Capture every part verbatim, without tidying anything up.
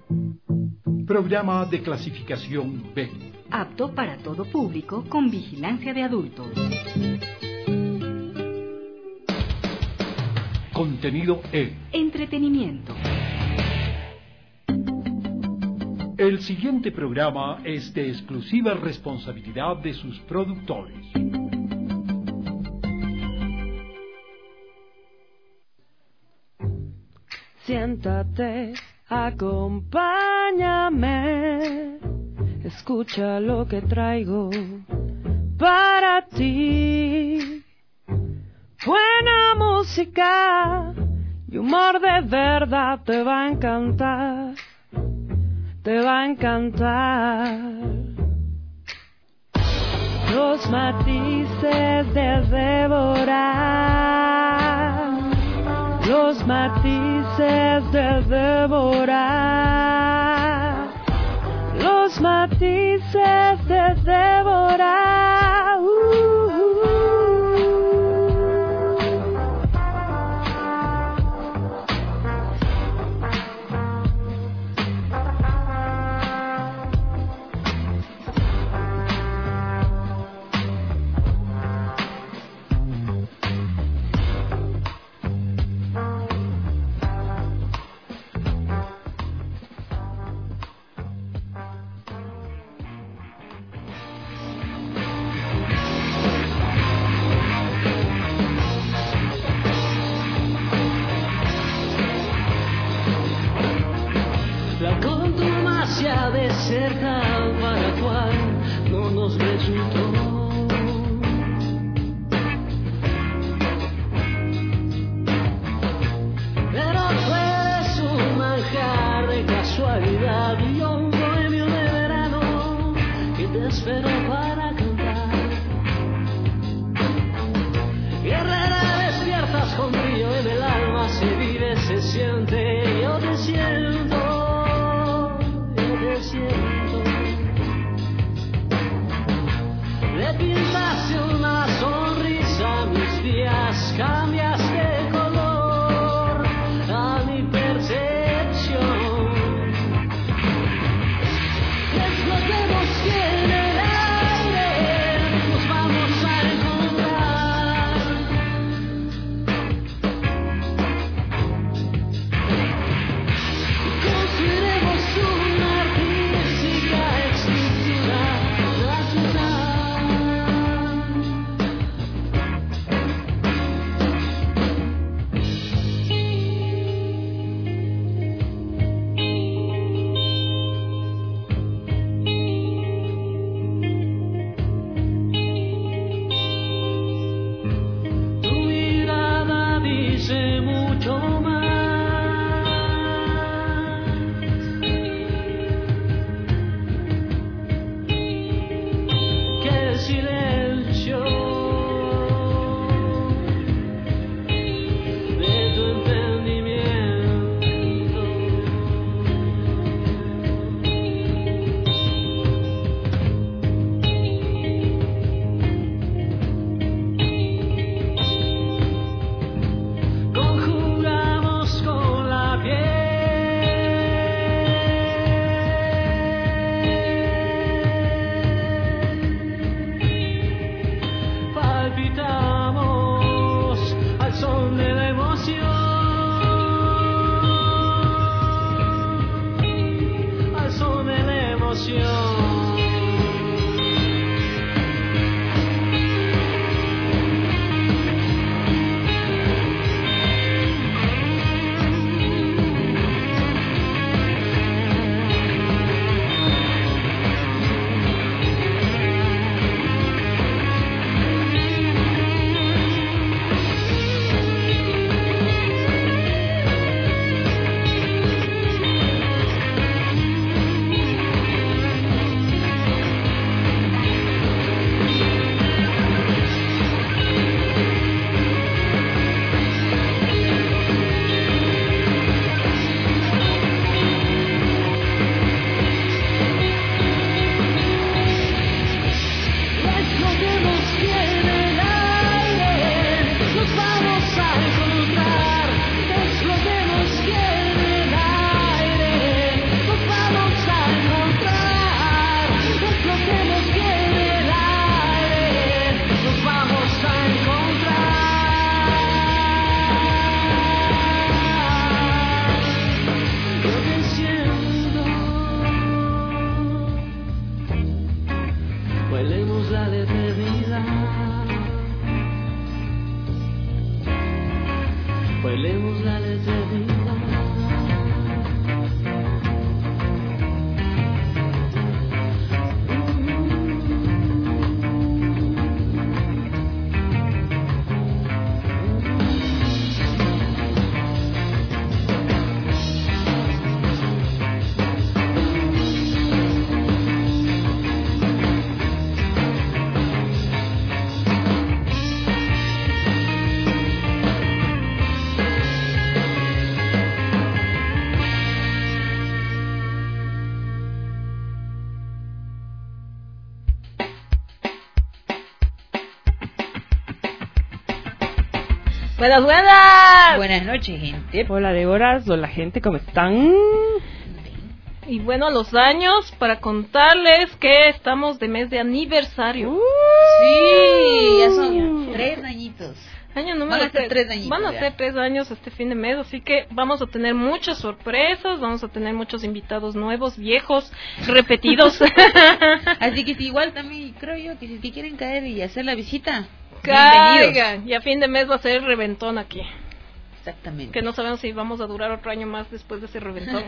Programa de clasificación B. Apto para todo público con vigilancia de adultos. Contenido E. Entretenimiento. El siguiente programa es de exclusiva responsabilidad de sus productores. Siéntate, acompáñame, escucha lo que traigo para ti. Buena música y humor de verdad te va a encantar, te va a encantar. Los matices de devorar, los matices de devorar, los matices de devorar. Uh, uh. La contumacia de ser tal para cual no nos resultó. Pero tú eres un manjar de casualidad y un bohemio de verano que te espero para cantar. Guerrera, despiertas con brillo en el alma, se vive, se siente, yo te siento. Siento. Le pintaste una sonrisa a mis días, cambiaste color a mi percepción. Es lo que nos tiene el aire, Buenas, buenas. Buenas noches, gente. Hola, Déboras. Hola, gente, ¿cómo están? Y bueno, los años, para contarles que estamos de mes de aniversario. Uh, Sí, ya son tres añitos. Año número Van a ser tres añitos Van a ya. ser tres años este fin de mes, así que vamos a tener muchas sorpresas, vamos a tener muchos invitados nuevos, viejos, repetidos. Así que si igual también creo yo que si te quieren caer y hacer la visita, Caigan. bienvenidos. Y a fin de mes va a ser el reventón aquí. Exactamente. Que no sabemos si vamos a durar otro año más después de ese reventón.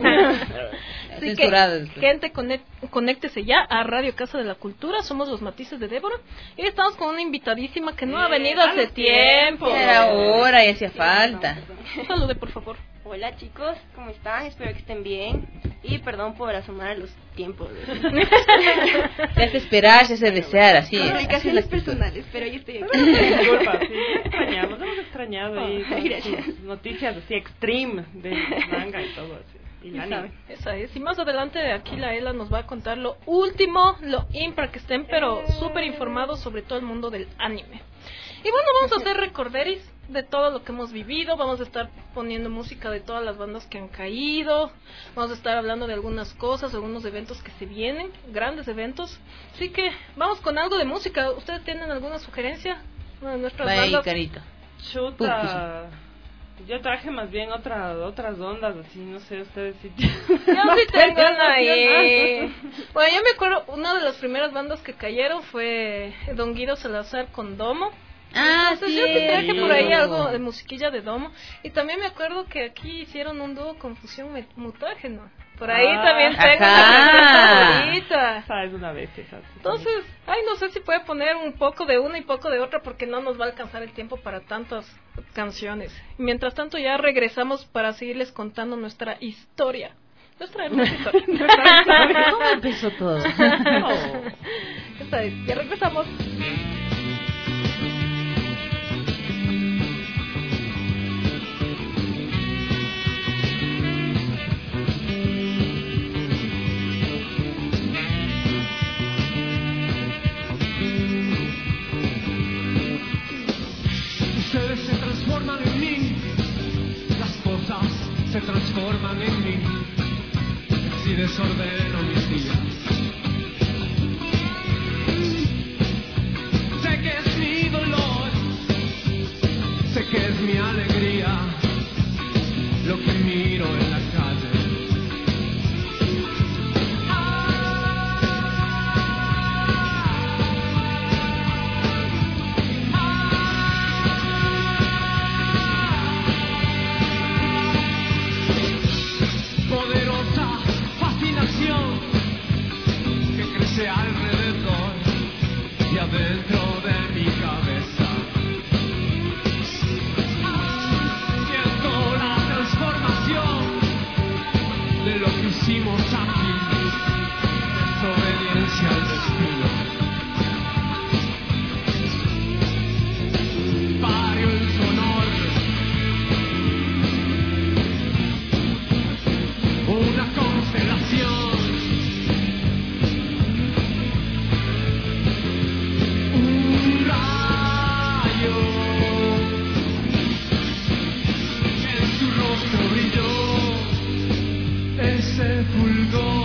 Así Censurados. que, gente, conect, conéctese ya a Radio Casa de la Cultura. Somos los Matices de Débora. Y estamos con una invitadísima que no ha venido hace tiempo. Ya era hora y hacía falta. Salude, por favor. Hola chicos, ¿cómo están? Espero que estén bien y perdón por asomar a los tiempos. Se hace esperar, se hace desear, así es. Así es la Complicaciones actitud. personales, pero yo estoy aquí. Disculpa, sí, extrañamos, hemos extrañado ahí Oh, gracias. sus noticias así extreme de manga y todo así. Y Ya anime. saben, esa es. Y más adelante aquí la Ela nos va a contar lo último, lo in, para que estén pero súper informados sobre todo el mundo del anime. Y bueno, vamos a hacer recorderis de todo lo que hemos vivido, vamos a estar poniendo música de todas las bandas que han caído, vamos a estar hablando de algunas cosas, algunos eventos que se vienen, grandes eventos. Así que vamos con algo de música. ¿Ustedes tienen alguna sugerencia? Una de nuestras Vaya ahí, bandas. carito. Chuta. Yo traje más bien otra, otras ondas, así, no sé, ustedes si Yo sí tengo una ahí. Bueno, yo me acuerdo, una de las primeras bandas que cayeron fue Don Guido Salazar con Domo. Ah, Entonces sí. yo sí traje por ahí algo de musiquilla de Domo. Y también me acuerdo que aquí hicieron un dúo con Fusión Met- Mutágeno. Por ahí Ah, también tengo ajá. una canción favorita. sabes una vez esas. Entonces, ay, no sé si puede poner un poco de una y poco de otra porque no nos va a alcanzar el tiempo para tantas canciones. Mientras tanto ya regresamos para seguirles contando nuestra historia. Nuestra hermosa historia. ¿Cómo empezó todo? Esta es, ya regresamos. Ustedes se transforman en mí, las cosas se transforman en mí, si desordeno mis días. Sé que es mi dolor, sé que es mi alegría, lo que miro en la calle. Poderosa fascinación que crece alrededor y adentro de mi cabeza. Siento la transformación de lo que hicimos aquí, desobediencia al destino. Parió el sonor, una constelación, un rayo, en su rostro brilló ese fulgor.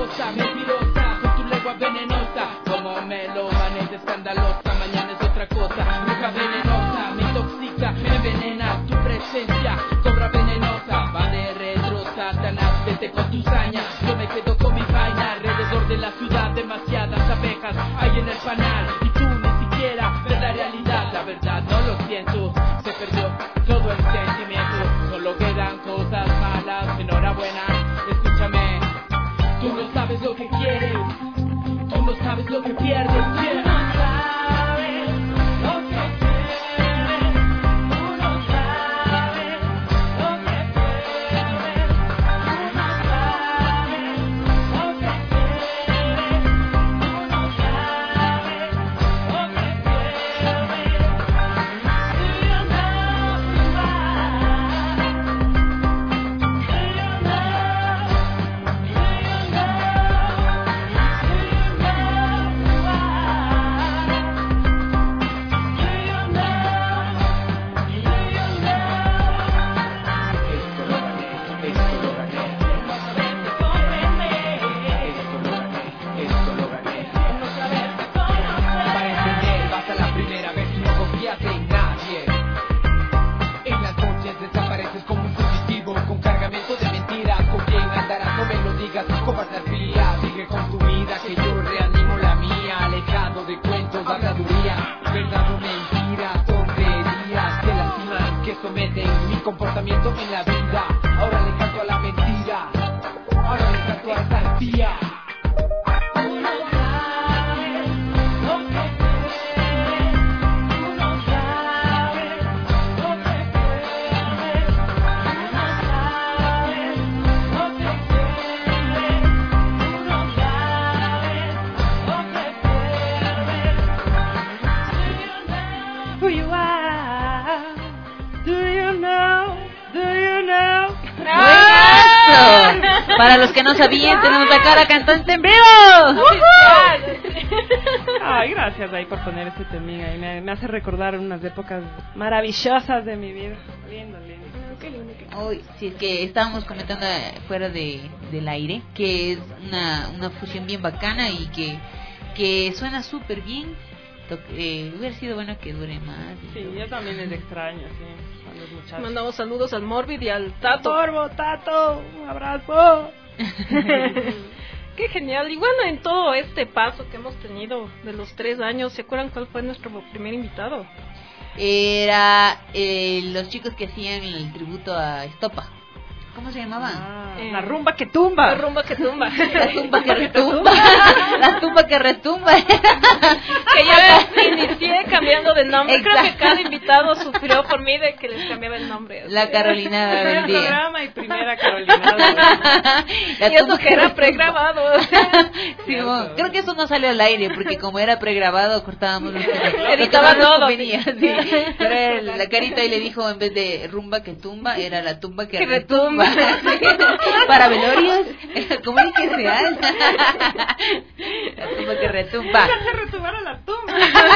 peligrosa, mentirosa, con tu lengua venenosa, como melómana escandalosa, mañana es otra cosa, bruja venenosa, me intoxica, me envenena, tu presencia, cobra venenosa, va de retro, Satanás, vete con tu saña, yo me quedo con mi vaina, alrededor de la ciudad, demasiadas abejas hay en el panal, y tú ni siquiera ves la realidad, la verdad no lo siento, se perdió todo el sentimiento, solo quedan cosas malas, enhorabuena, escúchame, tú no sabes lo que quieres, tú no sabes lo que pierdes, yeah. Comportamiento en la vida, ahora le canto a la mentira, ahora le canto a esa arpía. Tú no sabes lo que quieres, tú no sabes lo que quieres, tú no sabes lo que quieres, tú no sabes lo que quieres. Who you are? Do you know? Do you know? ¡Buenazo! Para los que no sabían, tenemos acá a la cantante en vivo. Ay, gracias ahí por poner ese temín ahí. Me, me hace recordar unas épocas maravillosas de mi vida. Lindo, lindo. Qué lindo, qué lindo. Hoy, sí, es que estábamos comentando fuera de, del aire que es una, una fusión bien bacana y que, que suena súper bien. Eh, hubiera sido bueno que dure más. Sí, todo. Yo también les extraño, sí, a los muchachos. Mandamos saludos al Morbid y al Tato. Morbo, Tato, un abrazo. Qué genial. Y bueno, en todo este paso que hemos tenido de los tres años, ¿se acuerdan cuál fue nuestro primer invitado? Era eh, los chicos que hacían el tributo a Estopa. ¿Cómo se llamaba? Ah, eh, la rumba que tumba. La rumba que tumba. La tumba que retumba. La tumba que retumba. Que yo inicié cambiando de nombre. Exacto. Creo que cada invitado sufrió por mí de que les cambiaba el nombre. La Carolinada del Primer día. programa y primera Carolinada. La y eso tumba que era retumba. pregrabado. Sí, bueno, creo que eso no salió al aire porque como era pregrabado cortábamos los Editaba todo. Venía, sí. Pero era la carita y le dijo en vez de rumba que tumba era la tumba que, Que retumba. retumba. Para velorios, ¿cómo es que es real? La tumba que retumba. Déjate retumbar a la tumba.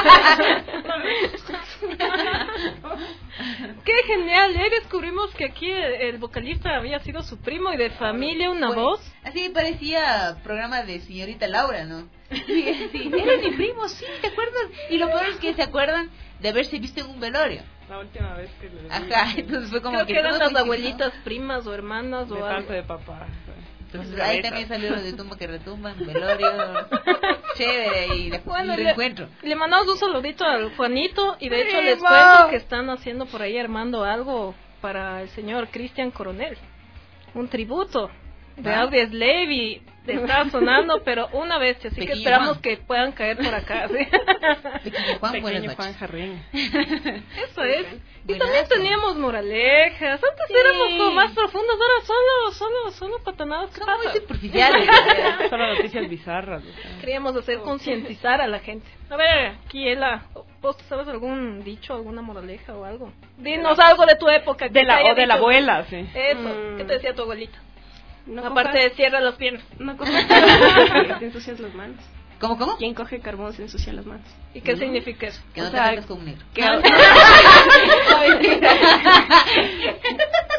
Qué genial, ¿eh? Descubrimos que aquí el, el vocalista había sido su primo y de familia una Bueno, voz. así parecía programa de señorita Laura, ¿no? Sí, sí, era mi primo, sí, ¿te acuerdas? Y lo peor es que se acuerdan de haberse visto en un velorio. La última vez que le vi. Ajá, entonces fue como Creo que que eran todo las coincidió. abuelitas, primas o hermanas De o algo. parte de papá. Entonces ahí también salió lo de tumba que retumba, velorio, chévere, y después Bueno, un le, reencuentro. le mandamos un saludito al Juanito y de hecho ¡Sí, les wow! cuento que están haciendo por ahí armando algo para el señor Cristian Coronel, un tributo de Wow. Audrey Levy. Está sonando, pero una vez, así Pequeño que esperamos Juan. que puedan caer por acá. ¿sí? Pequeño Juan, buenas Pequeño Juan noches. Jarrín. Eso es. Y Buenazo. también teníamos moralejas. Antes Sí. éramos como más profundos, ahora solo, solo, solo patanadas. ¿Qué Son muy pasa? superficiales. Solo noticias bizarras. o sea. Queríamos hacer concientizar a la gente. A ver, Kiela, ¿vos sabes algún dicho, alguna moraleja o algo? Dinos algo de tu época. que De la, te haya o de la dicho. abuela, sí. Eso, Mm. ¿qué te decía tu abuelita? No Aparte cojas- de cierra las piernas. No cojas carbón, te ensucias las manos. ¿Cómo, cómo? Quien coge carbón se ensucia las manos. ¿Y qué significa eso? Que no O te sea, metas con un negro. Que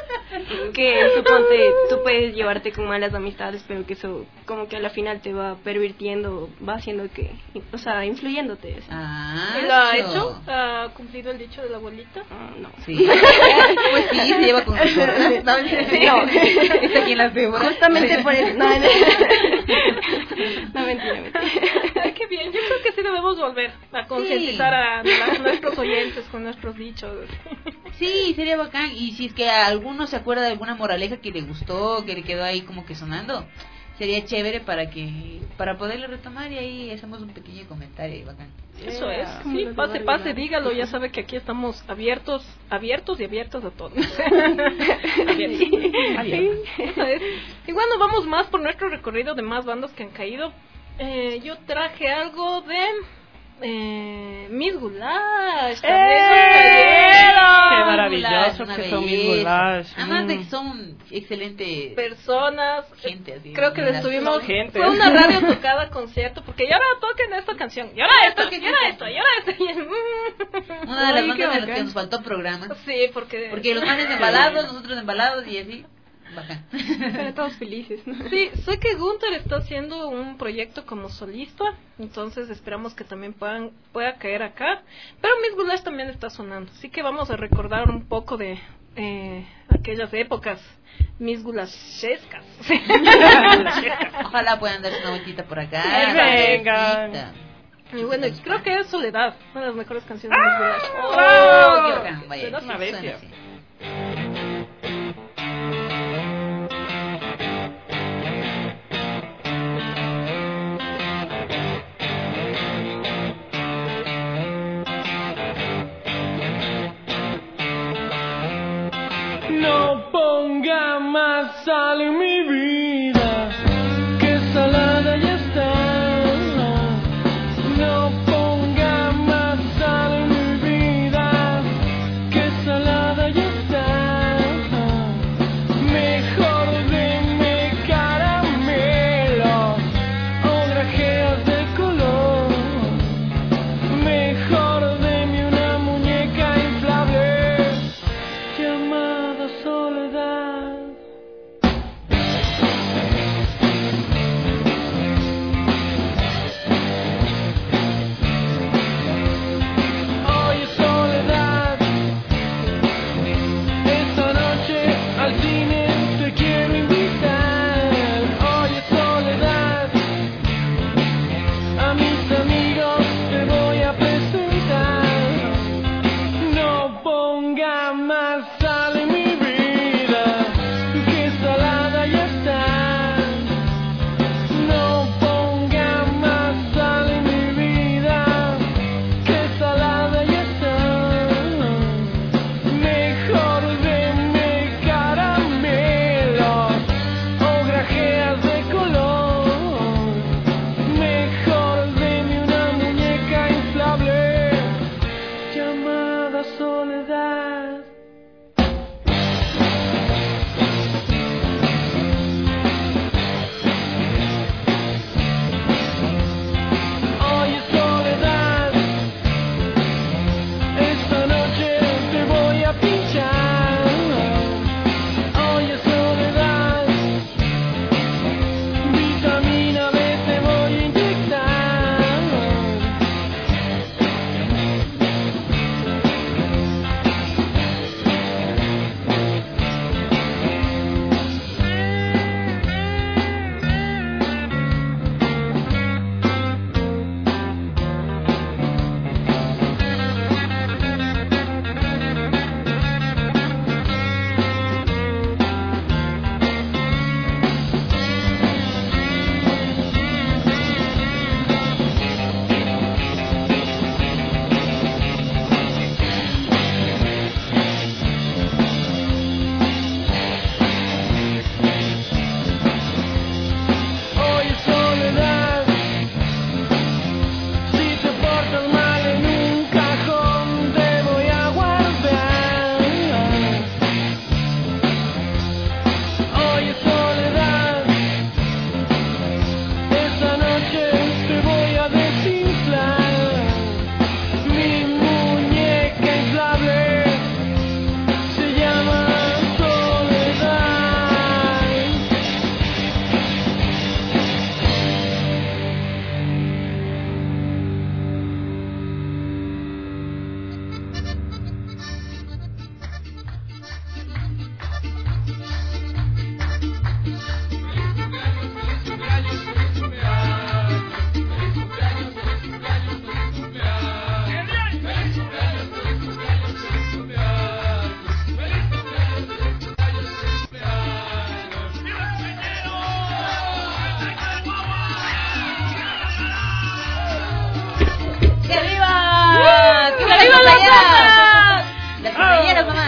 que suponte, tú puedes llevarte con malas amistades, pero que eso como que a la final te va pervirtiendo, va haciendo que, o sea, influyéndote. Así. Ah, ¿Lo ha hecho? ¿Ha cumplido el dicho de la abuelita? Uh, no. Sí. Pues sí, se lleva con sus gorras. No, no. Está aquí en las víboras. Justamente por eso. No, no. No, mentira, mentira. Ay, qué bien. Yo creo que sí debemos volver a concientizar sí. a, a nuestros oyentes con nuestros dichos. Sí, sería bacán. Y si es que alguno se acuerda de alguna moraleja que le gustó, que le quedó ahí como que sonando, sería chévere para que para poderlo retomar y ahí hacemos un pequeño comentario y bacán. Eso es. Sí, pase, pase, dígalo. Ya sabe que aquí estamos abiertos, abiertos y abiertos a todos. Abiertos. Abiertos. Eso es. Y bueno, vamos más por nuestro recorrido de más bandas que han caído. Eh, yo traje algo de eh, Miss Goulash. ¡Eh! ¡Qué maravilloso una que son Miss belleza! Goulash! Además de que Mm. son excelentes personas. gente, así, Creo que les las- tuvimos gente. fue una radio tocada concierto porque y ahora toquen esta canción y ahora esto y ahora esto y ahora esto y una de las Ay, bandas qué de las que bacán. nos faltó programa. Sí, porque Porque los manes embalados, nosotros embalados y así. Bacán. Pero todos felices, ¿no? sí, sé que Gunther está haciendo un proyecto como solista, entonces esperamos que también puedan pueda caer acá. Pero Miss Goulash también está sonando, así que vamos a recordar un poco de eh, aquellas épocas Miss Goulashescas. Ojalá puedan darse una vueltita por acá. Ay, venga. Y bueno, creo que es Soledad, una de las mejores canciones de Miss Goulash. Oh, qué bacán, vaya. Suena Una Suena bestia. así. No ponga más sal en mi vida, que salada ya está. No ponga más sal en mi vida, que salada ya está. Mejor deme caramelo o grajeas de color. Mejor deme una muñeca inflable llamada soledad. Oye soledad, esta noche al cine te quiero invitar. Oye soledad, a mis amigos te voy a presentar. No ponga más sal en mi vida, que salada ya está. No ponga más sal en mi vida, que salada ya está. Mejor denme caramelos o grajeas de color. Mejor denme una muñeca inflable llamada soledad. Oye soledad, esta noche te voy a pinchar. Oye soledad, vitamina B te voy a inyectar. Oye soledad, si te portas mal en un cajón te voy a guardar. Oye soledad, esta noche te voy a desinflar. Mi muñeca inflable se llama soledad.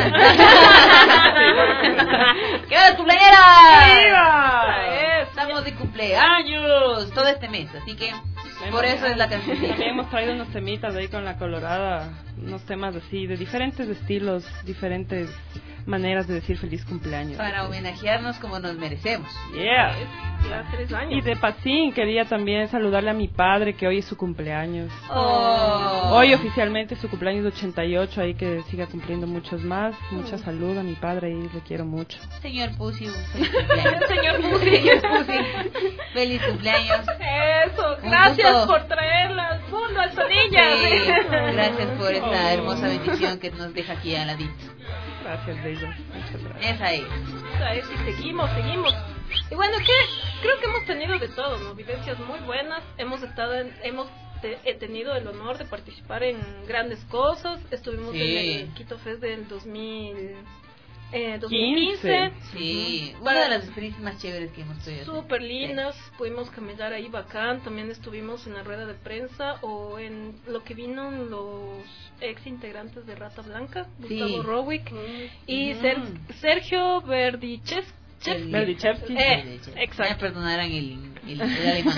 ¡Qué va cumpleañera! ¡Viva! Estamos de cumpleaños todo este mes, así que por eso es la canción. También hemos traído unos temitas ahí con la Colorada, unos temas así, de diferentes estilos, diferentes maneras de decir feliz cumpleaños. Para homenajearnos como nos merecemos. Yeah. Ya tres años. Y de pasín quería también saludarle a mi padre, que hoy es su cumpleaños. Oh. Hoy oficialmente es su cumpleaños de ochenta y ocho, ahí que siga cumpliendo muchos más. Mucha salud a mi padre y le quiero mucho. Señor Pussy, feliz cumpleaños. Señor Pussy. Señor Pussy, feliz cumpleaños. Eso, Un gracias gusto. por traerla al mundo, a esta niña. Sí, gracias por esta Oh. hermosa bendición que nos deja aquí a la Dita. Gracias, Bella. Muchas gracias. Esa es. Esa es, y seguimos, seguimos. Y bueno, ¿qué? Creo que hemos tenido de todo, ¿no? Vivencias muy buenas. Hemos estado en, hemos te- he tenido el honor de participar en grandes cosas. Estuvimos Sí. en el Quito Fest del dos mil, eh, dos mil quince. Sí, Ujú. una Para- de las experiencias más chéveres que hemos tenido. Súper lindas, pudimos camellar ahí bacán, también estuvimos en la rueda de prensa o en lo que vino los ex integrantes de Rata Blanca, Sí. Gustavo Rowick y Ujú. Ser- Sergio Verdiches. El- Berdichevsky. Eh, Me exacto. perdonarán el, el, el alemán.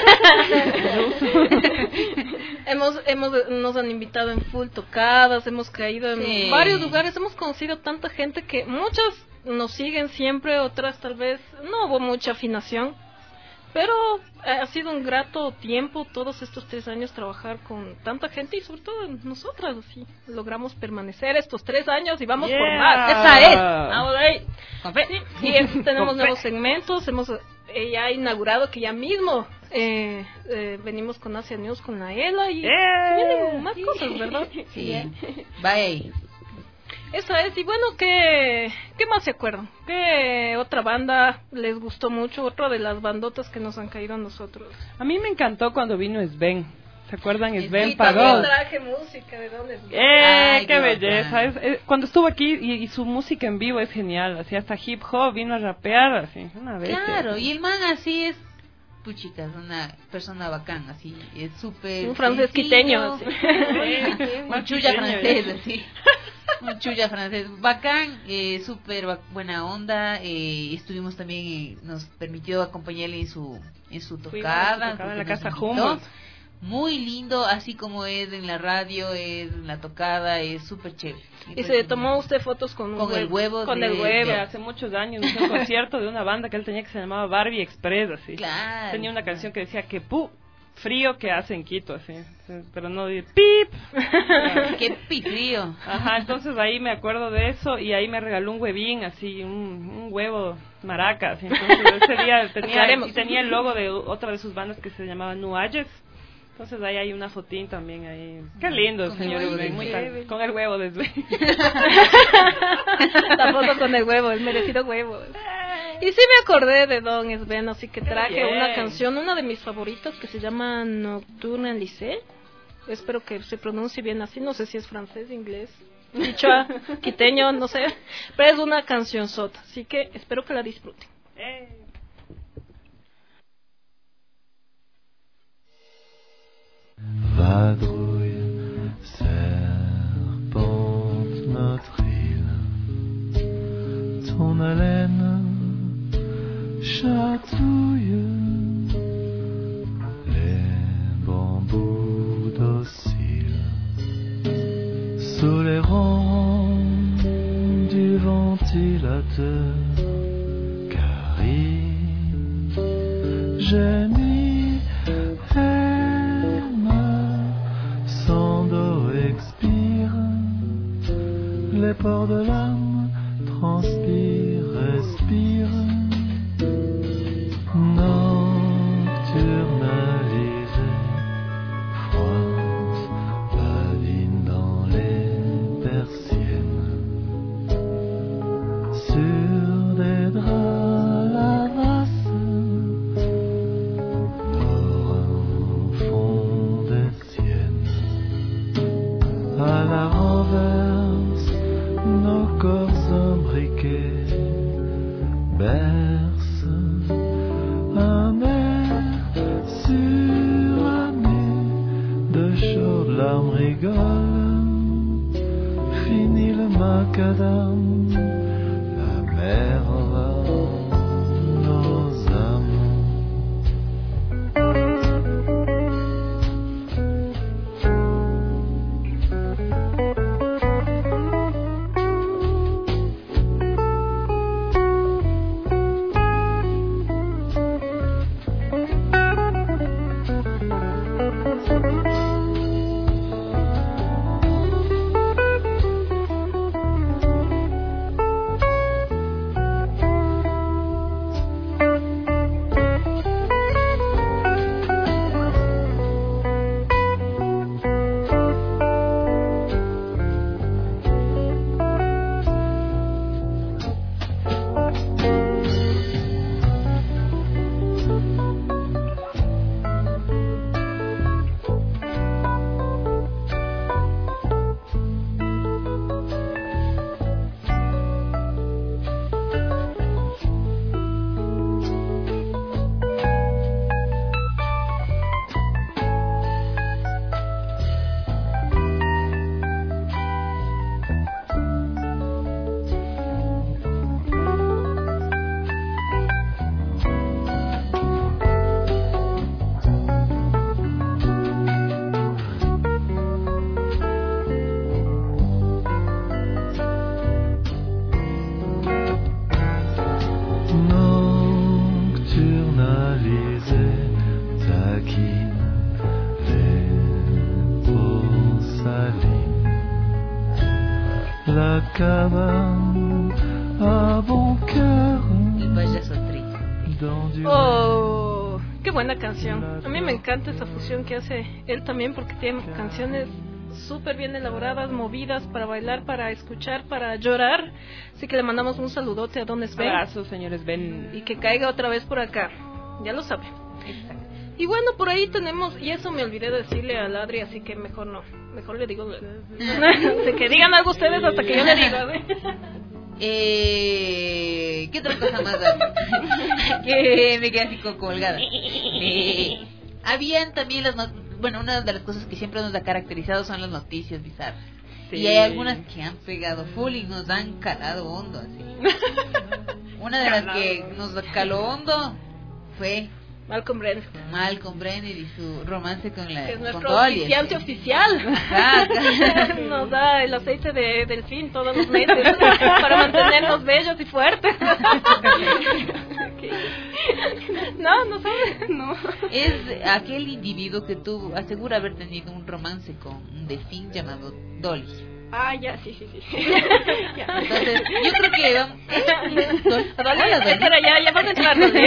hemos, hemos, nos han invitado en full tocadas, hemos caído en Sí. varios lugares, hemos conocido tanta gente que muchas nos siguen siempre, otras tal vez no hubo mucha afinación, pero eh, ha sido un grato tiempo todos estos tres años trabajar con tanta gente y sobre todo nosotras, así logramos permanecer estos tres años y vamos por Yeah. más. Esa es. Vamos ahí. Con fe. Sí, y eh, tenemos Con fe. nuevos segmentos, hemos eh, ya inaugurado que ya mismo eh, eh, venimos con Asia News con la Ela y Yeah. vienen más cosas, ¿verdad? Sí. Vaya ahí. Esa es, y bueno, ¿qué, ¿qué más se acuerdan? ¿Qué otra banda les gustó mucho? Otra de las bandotas que nos han caído a nosotros. A mí me encantó cuando vino Sven. ¿Se acuerdan? Sven Y también Pagod. traje música, ¿de dónde es? ¡Eh! Ay, ¡Qué qué belleza! bacán. Es- es- cuando estuvo aquí y, y su música en vivo es genial. Así hasta hip hop vino a rapear, así. Una vez. Claro, y el man así es, puchica, es una persona bacán, así, es súper... Un francés quiteño, así. Un chulla francés, así. Un chulla francés. Bacán, eh, súper ba- buena onda. Eh, estuvimos también, eh, nos permitió acompañarle en su, en su Fuimos tocada. a su tocada en la porque nos casa invitó. Humboldt. Muy lindo, así como es en la radio, es en la tocada, es súper chévere. Y se tomó usted fotos con, un Con el huevo Con de- el Que huevo. hace muchos años hizo un concierto de una banda que él tenía que se llamaba Barbie Express, así. Claro. Tenía una canción que decía que pu frío que hace en Quito, así. Pero no de pip. Qué pitrío. Ajá, entonces ahí me acuerdo de eso y ahí me regaló un huevín, así, un, un huevo maraca, así. Entonces ese día tenía, Aclaremos. y tenía el logo de otra de sus bandas que se llamaba Nuayes. Entonces ahí hay una fotín también ahí. Qué lindo, Con señor el huevo Sven, de muy Sven. tal- con el huevo de Sven. La foto con el huevo, el merecido huevo. Y sí me acordé de Don Sven, así que traje Bien. una canción, una de mis favoritas que se llama Nocturne en Lycée. Espero que se pronuncie bien así, no sé si es francés, inglés, quichua, quiteño, no sé. Pero es una canción sota, así que espero que la disfruten. Eh. Vadrouille, serpente notre île, ton haleine chatouille les bambous dociles sous les rangs du ventilateur. Carrie, gémit, aime, son dos expire, les pores de l'âme transpirent, respirent, nocturnalisée, froisse, badine dans les persiennes, sur des draps la race, au fond des siennes, à la renverse, nos corps imbriqués bercent un air suranné de chaudes larmes rigolent. Fini le mal. macadam, la mer va nos amants. La cabane à bon cœur. El payaso triste. Dans du Oh, qué buena canción. A mí me encanta esa fusión que hace él también porque tiene canciones súper bien elaboradas, movidas para bailar, para escuchar, para llorar. Así que le mandamos un saludote a Don Sven. Abrazos, señores Ben. Y que caiga otra vez por acá. Ya lo sabe. Y bueno, por ahí tenemos, y eso me olvidé de decirle a Adri, así que mejor no. Mejor le digo. De que digan algo ustedes hasta que yo le diga. Eh, ¿Qué otra cosa más hay? Que me quedé así co- colgada. Eh, habían también las not- bueno, una de las cosas que siempre nos ha caracterizado son las noticias bizarras. Sí. Y hay algunas que han pegado full y nos han calado hondo así. Una de las que nos caló hondo fue Malcolm Brenner, Malcolm Brenner y su romance con la que es con nuestro Dolly, oficiante así. oficial. Ajá, ajá. Nos da el aceite de delfín todos los meses para mantenernos bellos y fuertes. No, no sabes, no. Es aquel individuo que tuvo, asegura haber tenido un romance con un delfín llamado Dolly. Ah, ya, sí, sí, sí. Ya. Entonces, yo creo que vamos. ¿Eh? Dolly. Dolly, Hola, Dolly. espera, ya, ya vas a entrar, Dolly.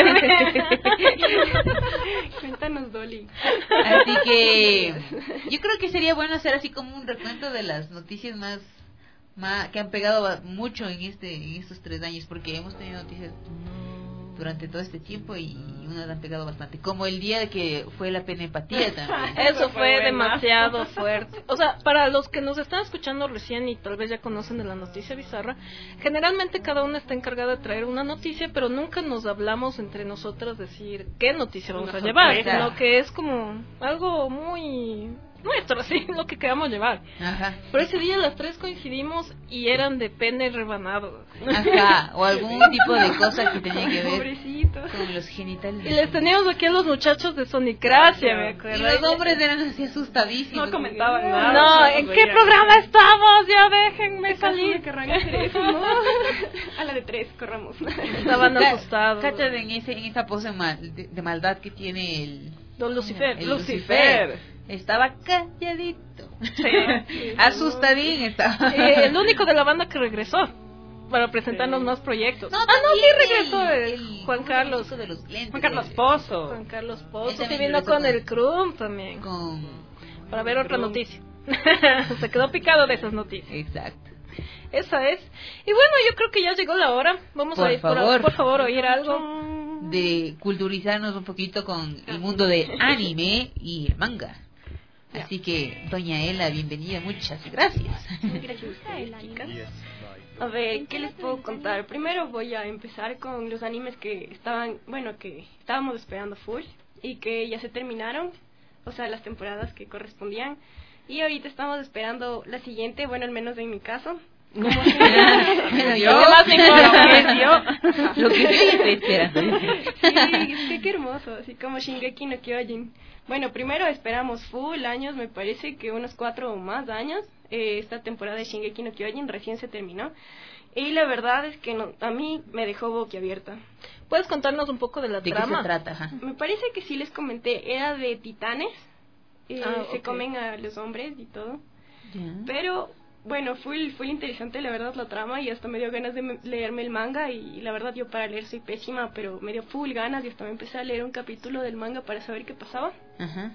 Cuéntanos, Dolly. Así que yo creo que sería bueno hacer así como un recuento de las noticias más, más que han pegado mucho en este en estos tres años, porque hemos tenido noticias durante todo este tiempo y unas han pegado bastante, como el día de que fue la penepatía también. Eso fue fue buena. demasiado fuerte. O sea, para los que nos están escuchando recién y tal vez ya conocen de la noticia bizarra, generalmente cada una está encargada de traer una noticia, pero nunca nos hablamos entre nosotras decir qué noticia vamos Una a llevar, sorpresa. sino que es como algo muy nuestro, así, lo que queramos llevar. Ajá. Pero ese día las tres coincidimos y eran de pene rebanado. Ajá, o algún tipo de cosa que tenía que ver Pobrecito. con los genitales. Y les teníamos aquí a los muchachos de Sonicracia, me Y acuerdo. los hombres eran así asustadísimos. No comentaban como que, nada. No, solo ¿en nos qué veían. programa estamos? Ya déjenme salir. Que querrán hacer eso, ¿no? A la de tres, corramos. Estaban Ca- asustados. Cachas en, ese, en esa pose mal- de, de maldad que tiene el, Don Lucifer. el Lucifer. Estaba calladito. Sí. Asustadín estaba. Eh, el único de la banda que regresó para presentarnos Sí. más proyectos. No, ah, no, sí también regresó el- el, el- Juan Carlos. de los lentes. Juan Carlos Pozo. Juan Carlos Él Pozo, que también vino regresó con con- el Crum también, Con... para ver otra Crum. noticia. Se quedó picado de esas noticias. Exacto. Esa es. Y bueno, yo creo que ya llegó la hora. Vamos Por a ir, por, favor. por favor, oír algo. De culturizarnos un poquito con el mundo de anime y el manga. Así que, doña Ela, bienvenida, muchas gracias. Gracias a ustedes, chicas. A ver, ¿qué les puedo contar? Primero voy a empezar con los animes que estaban, bueno, que estábamos esperando full y que ya se terminaron, o sea, las temporadas que correspondían. Y ahorita estamos esperando la siguiente, bueno, al menos en mi caso, Bueno, yo Lo que más me importa es yo. Lo que sí estoy esperando. Sí, es que qué hermoso, así como Shingeki no Kyojin. Bueno, primero esperamos full años, me parece que unos cuatro o más años. Eh, esta temporada de Shingeki no Kyojin recién se terminó. Y la verdad es que no, a mí me dejó boquiabierta. ¿Puedes contarnos un poco de la ¿De trama? qué se trata? Ajá. Me parece que sí les comenté, era de titanes. Eh, Ah, se ok. comen a los hombres y todo. Ya. Pero bueno, fue, fue interesante la verdad la trama y hasta me dio ganas de me- leerme el manga y la verdad yo para leer soy pésima, pero me dio full ganas y hasta me empecé a leer un capítulo del manga para saber qué pasaba. Ajá.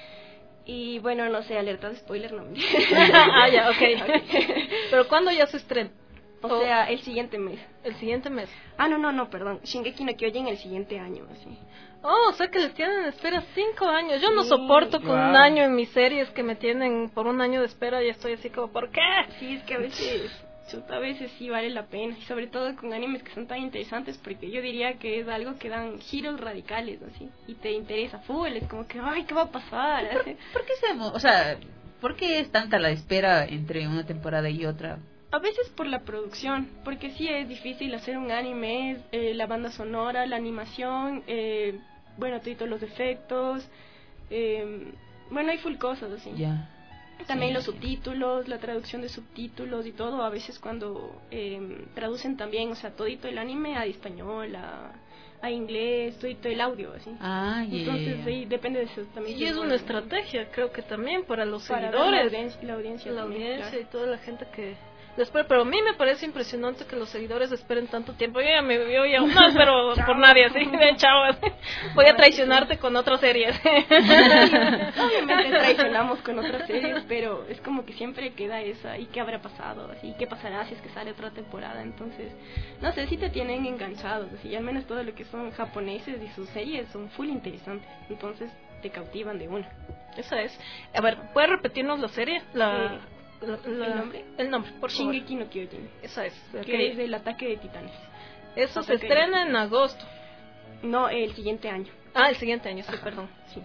Y bueno, no sé, alerta de spoiler, no. Ah, ya, ok. Pero ¿cuándo ya se estrena? O sea, el siguiente mes. El siguiente mes. Ah, no, no, no, perdón. Shingeki no Kyojin el siguiente año, así. Oh, o sea que les tienen en espera cinco años. Yo no Sí. soporto con Wow. un año en mis series que me tienen por un año de espera y estoy así como, ¿por qué? Sí, es que a veces, chuta, a veces sí vale la pena. Y sobre todo con animes que son tan interesantes, porque yo diría que es algo que dan giros radicales, así. Y te interesa full, es como que, ay, ¿qué va a pasar? Así. ¿Por qué se, mo- o sea, por qué es tanta la espera entre una temporada y otra? A veces por la producción, porque sí es difícil hacer un anime, eh, la banda sonora, la animación, eh, bueno, todos los efectos, eh, bueno, hay full cosas así. Ya. También Sí, los sí. subtítulos, la traducción de subtítulos y todo, a veces cuando eh, traducen también, o sea, todito el anime a español, a, a inglés, todito el audio, así. Ah, ya, Entonces, ya, ya. sí, depende de eso también. Y es una estrategia, creo que también para los para ver la seguidores, audiencia, la audiencia, la también, audiencia claro. y toda la gente que lo espera. Pero a mí me parece impresionante que los seguidores esperen tanto tiempo. Yo ya me yo ya no espero por nadie así, de chao. así. Voy a traicionarte con otras series. Obviamente traicionamos con otras series, pero es como que siempre queda esa, ¿y qué habrá pasado? Así, ¿qué pasará si es que sale otra temporada? Entonces, no sé, si te tienen enganchados, así, al menos todo lo que son japoneses y sus series son full interesantes, entonces te cautivan de una. Esa es. A ver, ¿puedes repetirnos la serie? La, Sí. la- la- ¿El nombre? El nombre, por favor. Shingeki no Kyojin, Esa es. ok. que es del ataque de titanes. Eso se Ok. estrena en agosto. No, el siguiente año. Ah, el siguiente año, sí, perdón. Sí.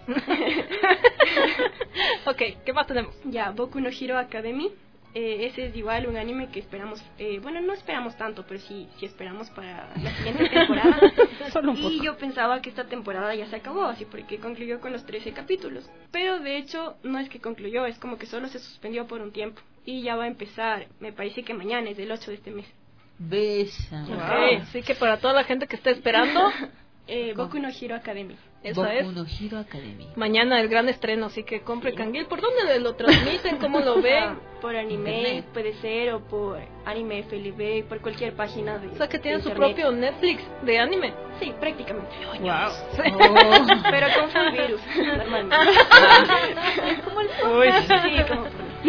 Ok, ¿qué más tenemos? Ya, Boku no Hero Academy. Eh, ese es igual un anime que esperamos, eh, bueno, no esperamos tanto, pero sí, sí esperamos para la siguiente temporada. Solo un Y poco. yo pensaba que esta temporada ya se acabó, así porque concluyó con los trece capítulos. Pero de hecho, no es que concluyó, es como que solo se suspendió por un tiempo. Y ya va a empezar, me parece que mañana, es el ocho de este mes. Besa. Ok, así que para toda la gente que está esperando, Eh, Boku no Hero Academy. esa Boku es. no Hero Academy. Mañana el gran estreno, así que compre Canguil. ¿Por dónde lo transmiten? ¿Cómo lo ven? Ah, por anime, Internet. puede ser, o por anime F L B, por cualquier página de O sea, que tienen de su internet. propio Netflix de anime. Sí, prácticamente. Wow. Oh. Pero con full virus, normalmente. Es como el Uy, sí, como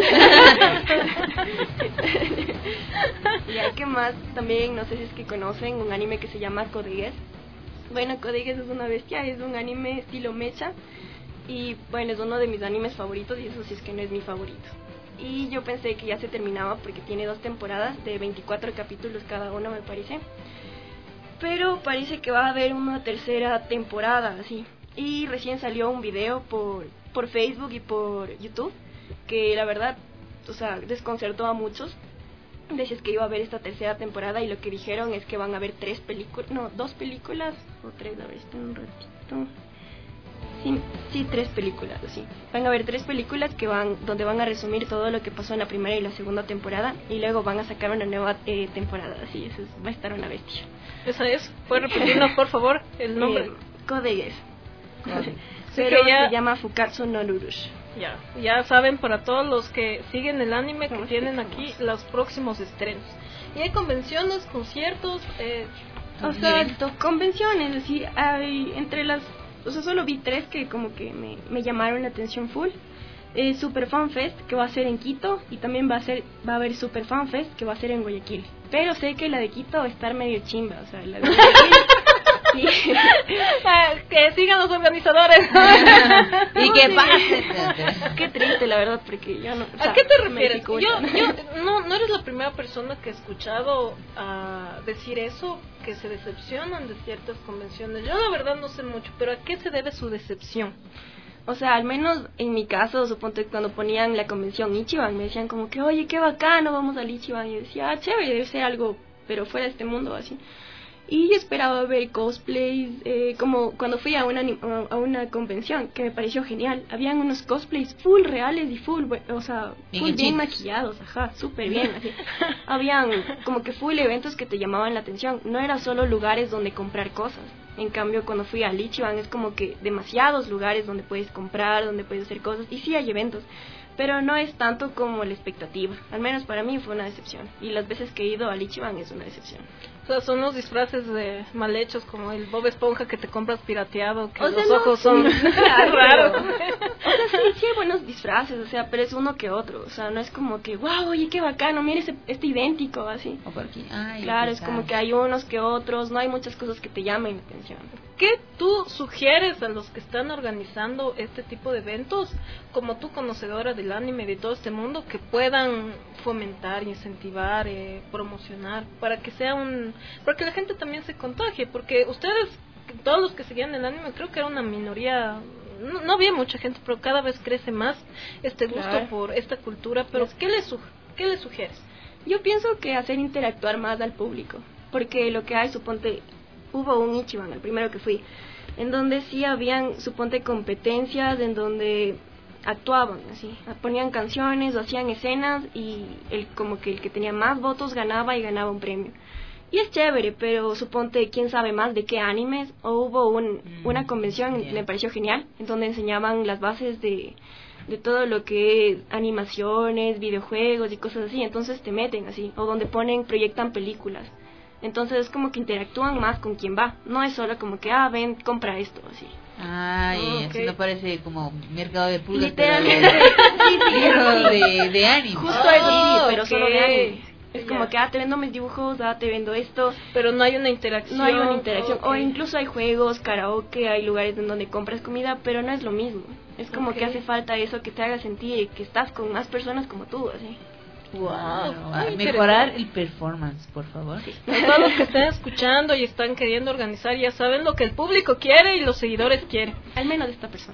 Y hay que más, también, no sé si es que conocen un anime que se llama Code Geass. Bueno, Code Geass es una bestia, es un anime estilo mecha. Y bueno, es uno de mis animes favoritos y eso sí es que no es mi favorito. Y yo pensé que ya se terminaba porque tiene dos temporadas de veinticuatro capítulos cada uno, me parece. Pero parece que va a haber una tercera temporada, así. Y recién salió un video por, por Facebook y por YouTube que la verdad, o sea, desconcertó a muchos. Decías que iba a haber esta tercera temporada y lo que dijeron es que van a haber tres películas, no, dos películas o tres, a ver, espera un ratito. Sí, sí, tres películas, sí. Van a haber tres películas que van, donde van a resumir todo lo que pasó en la primera y la segunda temporada y luego van a sacar una nueva eh, temporada, así, eso es- va a estar una bestia. Esa es. ¿Puedes repetirnos, por favor, el nombre? Eh, Code Geass. Sí, Pero que ya- se llama Fukatsu no Rurush. Ya, ya saben, para todos los que siguen el anime, que Somos tienen famosos. aquí los próximos estrenos. Y hay convenciones, conciertos, eh, O sea, convenciones, es decir, hay entre las, o sea, solo vi tres que como que me, me llamaron la atención full. Eh, Super Fan Fest, que va a ser en Quito, y también va a ser va a haber Super Fan Fest, que va a ser en Guayaquil. Pero sé que la de Quito va a estar medio chimba, o sea, la de Guayaquil. sí. Ah, que sigan los organizadores. ¿Y qué pase? Qué triste, la verdad, porque yo no. o sea, ¿A qué te me refieres? dificulta. Yo, yo, no, no eres la primera persona que he escuchado a decir eso, que se decepcionan de ciertas convenciones. Yo la verdad no sé mucho, pero ¿a qué se debe su decepción? O sea, al menos en mi caso, suponte cuando ponían la convención Ichiban, me decían como que, oye, qué bacano, vamos al Ichiban. Y yo decía, ah, chévere, debe ser algo, pero fuera de este mundo, así. Y yo esperaba ver cosplays, eh, como cuando fui a una, a una convención, que me pareció genial. Habían unos cosplays full reales y full, o sea, full bien, bien maquillados, ajá, súper bien, así. Habían como que full eventos que te llamaban la atención. No era solo lugares donde comprar cosas. En cambio, cuando fui a Ichiban es como que demasiados lugares donde puedes comprar, donde puedes hacer cosas. Y sí hay eventos, pero no es tanto como la expectativa. Al menos para mí fue una decepción. Y las veces que he ido al Ichiban es una decepción. O sea, son los disfraces de mal hechos, como el Bob Esponja que te compras pirateado, que o los sea, ojos no, son sí, claro, raros. O sea, sí, sí hay buenos disfraces, o sea, pero es uno que otro. O sea, no es como que, wow, oye, qué bacano, mira ese, este idéntico, así. O por aquí. Ay, claro, es como que hay unos que otros, no hay muchas cosas que te llamen la atención. ¿Qué tú sugieres a los que están organizando este tipo de eventos, como tú conocedora del anime y de todo este mundo, que puedan fomentar, incentivar, eh, promocionar, para que sea un... para que la gente también se contagie? Porque ustedes, todos los que seguían el anime, creo que era una minoría, no, no había mucha gente, pero cada vez crece más este gusto claro. por esta cultura. Pero ¿qué les, su ¿qué les sugieres? Yo pienso que hacer interactuar más al público, porque lo que hay, suponte... hubo un Ichiban, el primero que fui, en donde sí habían, suponte, competencias, en donde actuaban, así, ponían canciones o hacían escenas y el como que el que tenía más votos ganaba y ganaba un premio. Y es chévere, pero suponte, quién sabe más de qué animes. O hubo un, mm, una convención, yeah. me pareció genial, en donde enseñaban las bases de, de todo lo que es animaciones, videojuegos y cosas así. Entonces te meten así, o donde ponen, proyectan películas. Entonces es como que interactúan más con quien va. No es solo como que, ah, ven, compra esto, así. Ay, oh, okay. Así no parece como mercado de pulgas. Literalmente. Sí, sí, pero de, de anime. Justo oh, eso, pero okay. solo de anime. Es como que, ah, te vendo mis dibujos, ah, te vendo esto. Pero no hay una interacción. No hay una interacción. Okay. O incluso hay juegos, karaoke, hay lugares en donde compras comida, pero no es lo mismo. Es como okay. que hace falta eso que te haga sentir que estás con más personas como tú, así. Wow, wow. Mejorar el performance, por favor. Sí. Todos los que están escuchando y están queriendo organizar ya saben lo que el público quiere y los seguidores quieren. Al menos de esta persona.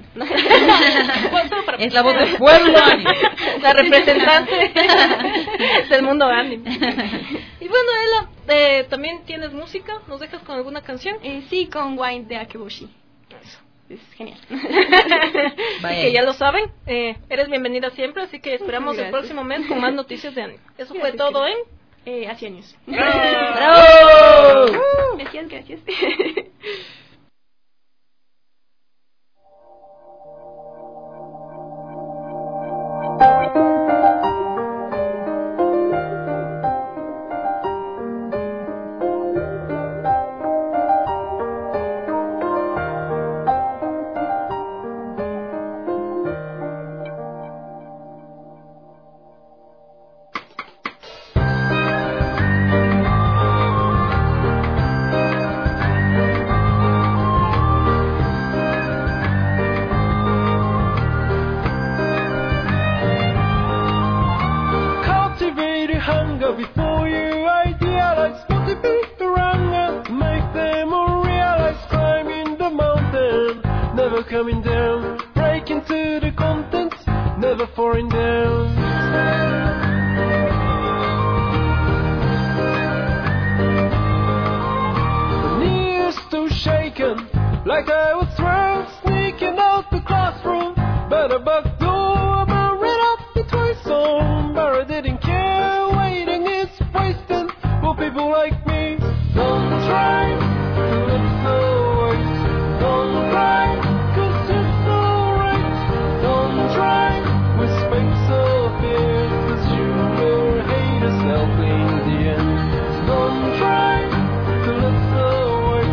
Es la voz del pueblo anime. La representante del mundo anime. Y bueno, Ela, eh, ¿también tienes música? ¿Nos dejas con alguna canción? Eh, sí, con Wine de Akeboshi. Eso. Es genial. Así que ya lo saben, eh, eres bienvenida siempre, así que esperamos el próximo mes con más noticias de anime. Eso gracias, fue todo en eh, Hace años. ¡Bravo! ¡Bravo! Gracias, gracias. Coming down, breaking to the contents, never falling down. The knees still shaken, like I was thrown, sneaking out the classroom, but a back door, but ran up the twice on, but I didn't care, waiting is wasting for people like me. Don't try to look so white, don't cry.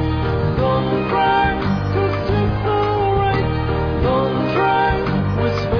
With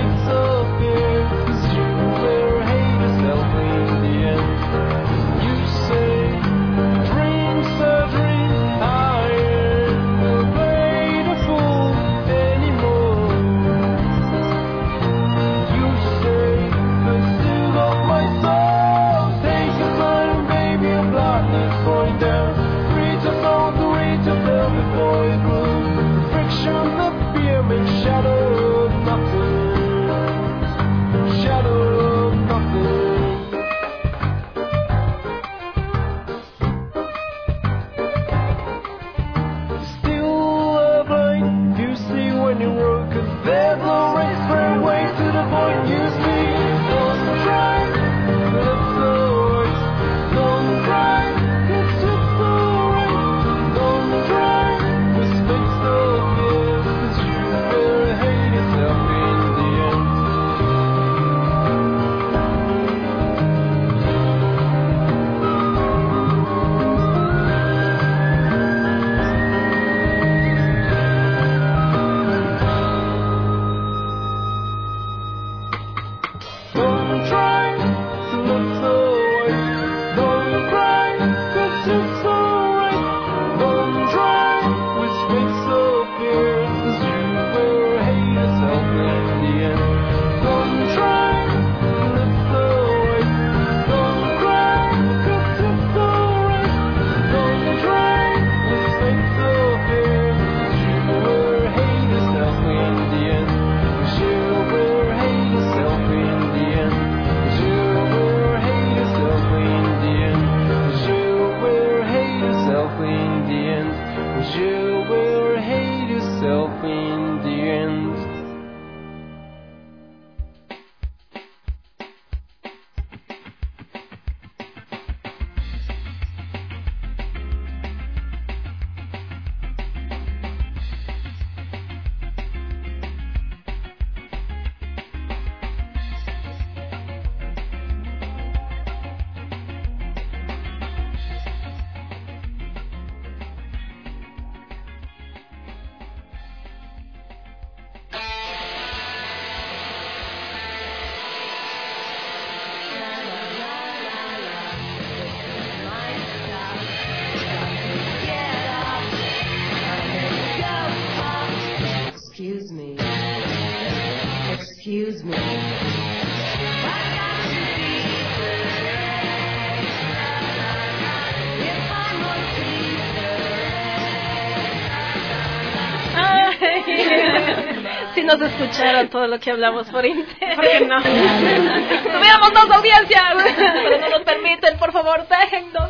myself in the end. Excuse me. Excuse me. Si nos escucharon todo lo que hablamos por internet. ¿Por qué no? Tuviéramos dos audiencias, pero no nos permiten, por favor, déjennos.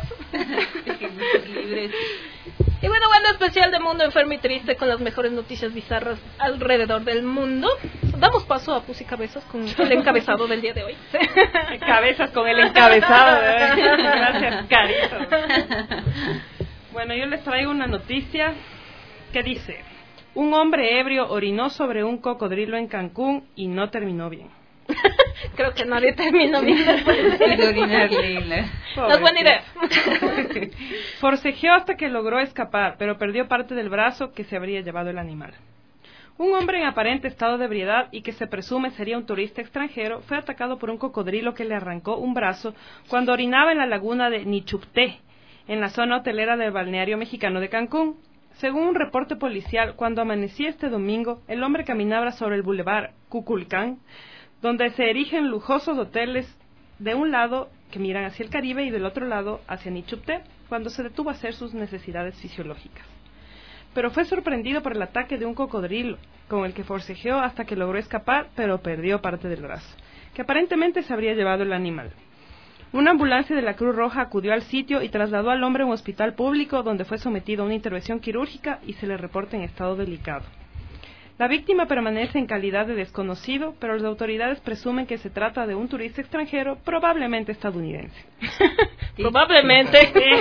Y bueno, bueno, especial de Mundo Enfermo y Triste con las mejores noticias bizarras alrededor del mundo. Damos paso a Pus y Cabezas con el encabezado del día de hoy. Cabezas con el encabezado. ¿eh? Gracias, Carito. Bueno, yo les traigo una noticia que dice: un hombre ebrio orinó sobre un cocodrilo en Cancún y no terminó bien. Creo que nadie terminó bien después de orinarle. No es buena idea. Forcejeó hasta que logró escapar, pero perdió parte del brazo que se habría llevado el animal. Un hombre en aparente estado de ebriedad y que se presume sería un turista extranjero fue atacado por un cocodrilo que le arrancó un brazo cuando orinaba en la laguna de Nichupté, en la zona hotelera del balneario mexicano de Cancún. Según un reporte policial, cuando amanecía este domingo, el hombre caminaba sobre el bulevar Cuculcán, donde se erigen lujosos hoteles, de un lado que miran hacia el Caribe y del otro lado hacia Nichupté, cuando se detuvo a hacer sus necesidades fisiológicas. Pero fue sorprendido por el ataque de un cocodrilo, con el que forcejeó hasta que logró escapar, pero perdió parte del brazo, que aparentemente se habría llevado el animal. Una ambulancia de la Cruz Roja acudió al sitio y trasladó al hombre a un hospital público, donde fue sometido a una intervención quirúrgica y se le reporta en estado delicado. La víctima permanece en calidad de desconocido, pero las autoridades presumen que se trata de un turista extranjero, probablemente estadounidense. Probablemente.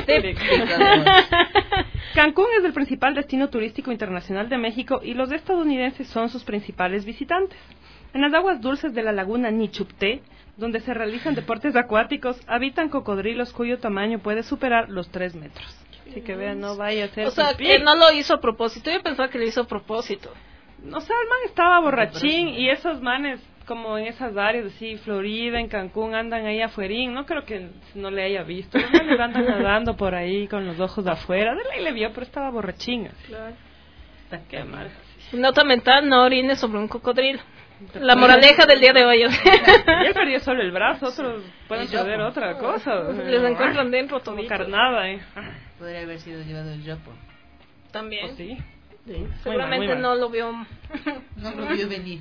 Cancún es el principal destino turístico internacional de México y los estadounidenses son sus principales visitantes. En las aguas dulces de la laguna Nichupté, donde se realizan deportes acuáticos, habitan cocodrilos cuyo tamaño puede superar los tres metros. Así que vean, no vaya a ser. O sea, pipí. que no lo hizo a propósito. Yo pensaba que lo hizo a propósito. O sea, el man estaba borrachín y esos manes, como en esas áreas, así, Florida, en Cancún, andan ahí afuerín. No creo que no le haya visto. Los manes andan nadando por ahí con los ojos de afuera. De ley le vio, pero estaba borrachín. Así. Claro. Está qué mal. Nota mental, no orines sobre un cocodrilo. La moraleja del día de hoy. Él perdió solo el brazo, otros pueden perder otra cosa. Les encuentran dentro todo. Como carnada, ¿eh? Podría haber sido llevado el yopo. También. ¿Oh, sí? Sí. Seguramente mal, mal. no lo vio. No lo vio venir.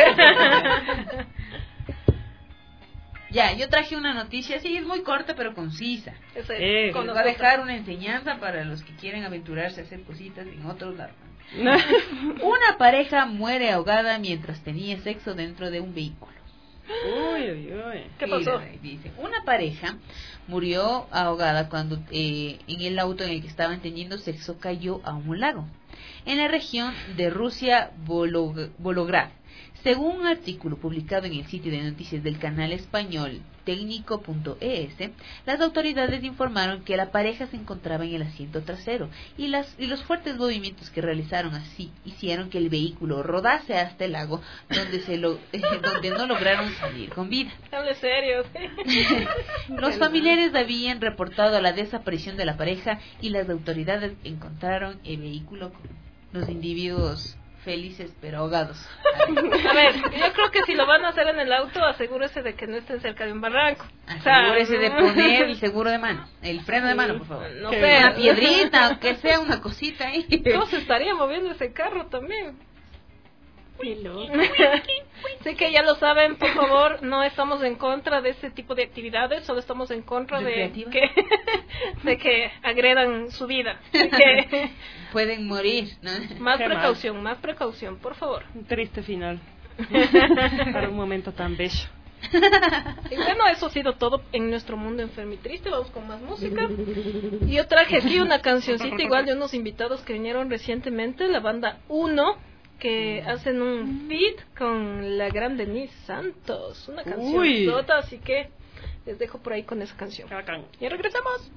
Ya, yo traje una noticia, sí, es muy corta pero concisa. Eh, Nos va a dejar una enseñanza para los que quieren aventurarse a hacer cositas en otros lados. Una pareja muere ahogada mientras tenía sexo dentro de un vehículo. Uy, uy, uy. ¿Qué pasó? Mira, dice, una pareja murió ahogada cuando eh, en el auto en el que estaban teniendo sexo cayó a un lago en la región de Rusia, Volog- Volograd. Según un artículo publicado en el sitio de noticias del canal español técnico punto e s, las autoridades informaron que la pareja se encontraba en el asiento trasero y, las, y los fuertes movimientos que realizaron así hicieron que el vehículo rodase hasta el lago, donde, se lo, eh, donde no lograron salir con vida. Hable serio. Los familiares habían reportado la desaparición de la pareja y las autoridades encontraron el vehículo con los individuos felices pero ahogados. A ver, yo creo que si lo van a hacer en el auto, asegúrese de que no estén cerca de un barranco. Asegúrese de poner el seguro de mano, el freno de mano, por favor. No sé, una piedrita, aunque sea una cosita ahí. ¿Cómo se estaría moviendo ese carro también? Así que ya lo saben, por favor, no estamos en contra de ese tipo de actividades, solo estamos en contra de que, de que agredan su vida. Que pueden morir, ¿no? Más Qué precaución, mal. más precaución, por favor. Un triste final para un momento tan bello. Y bueno, eso ha sido todo en nuestro mundo enfermo y triste. Vamos con más música. Y yo traje aquí una cancioncita igual de unos invitados que vinieron recientemente, la banda Uno, que hacen un feat con la gran Denise Santos, una canción Uy. sota, así que les dejo por ahí con esa canción. Y regresamos.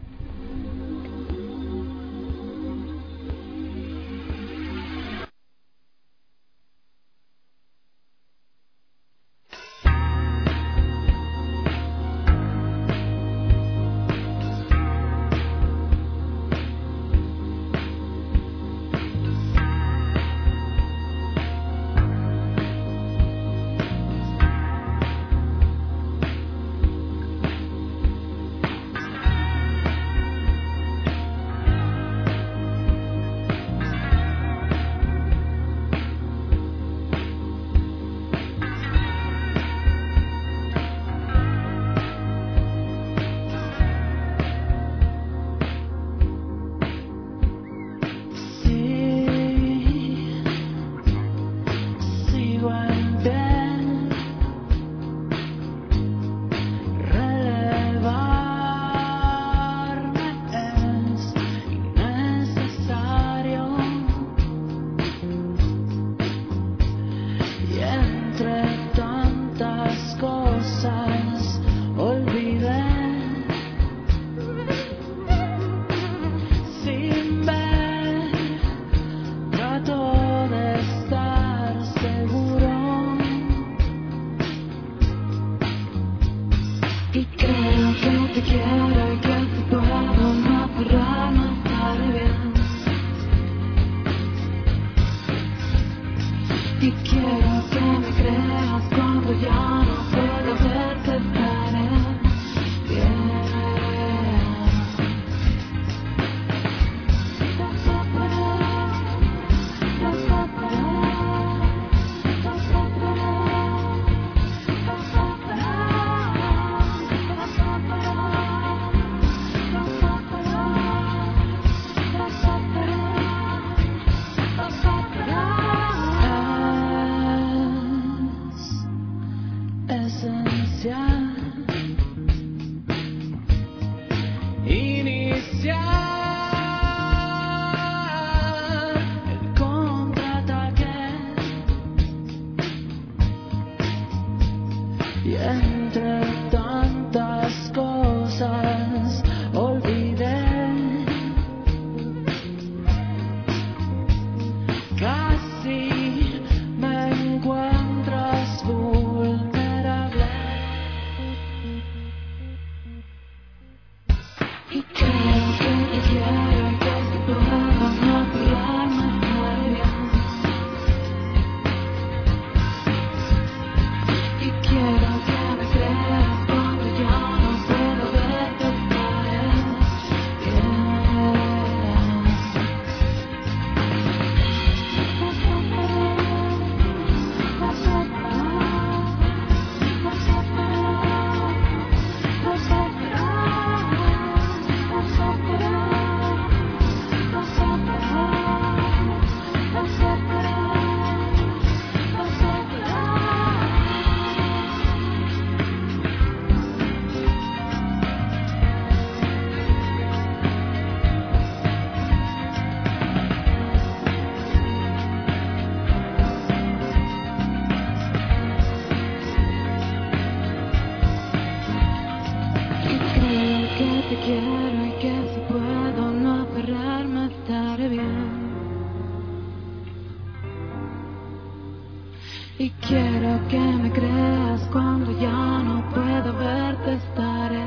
Y quiero que me creas cuando ya no puedo verte, estaré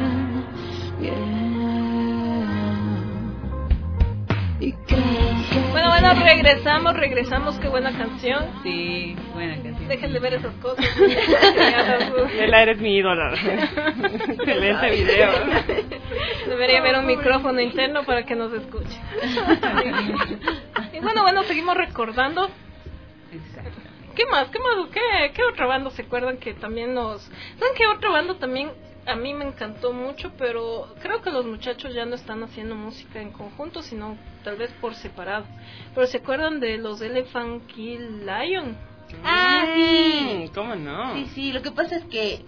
bien. Y creo que Bueno, bueno, regresamos, regresamos, qué buena canción. Sí, buena canción. Dejen de ver esas cosas. Lela, eres mi ídola. Excelente video. Debería haber un micrófono interno para que nos escuche. Y bueno, bueno, seguimos recordando. ¿Qué más? ¿Qué más? ¿Qué, qué otra banda se acuerdan que también nos... ¿Saben qué otra banda también a mí me encantó mucho? Pero creo que los muchachos ya no están haciendo música en conjunto, sino tal vez por separado. Pero ¿se acuerdan de los Elephant Kill Lion? Ah, sí. ¿Cómo no? Sí, sí, lo que pasa es que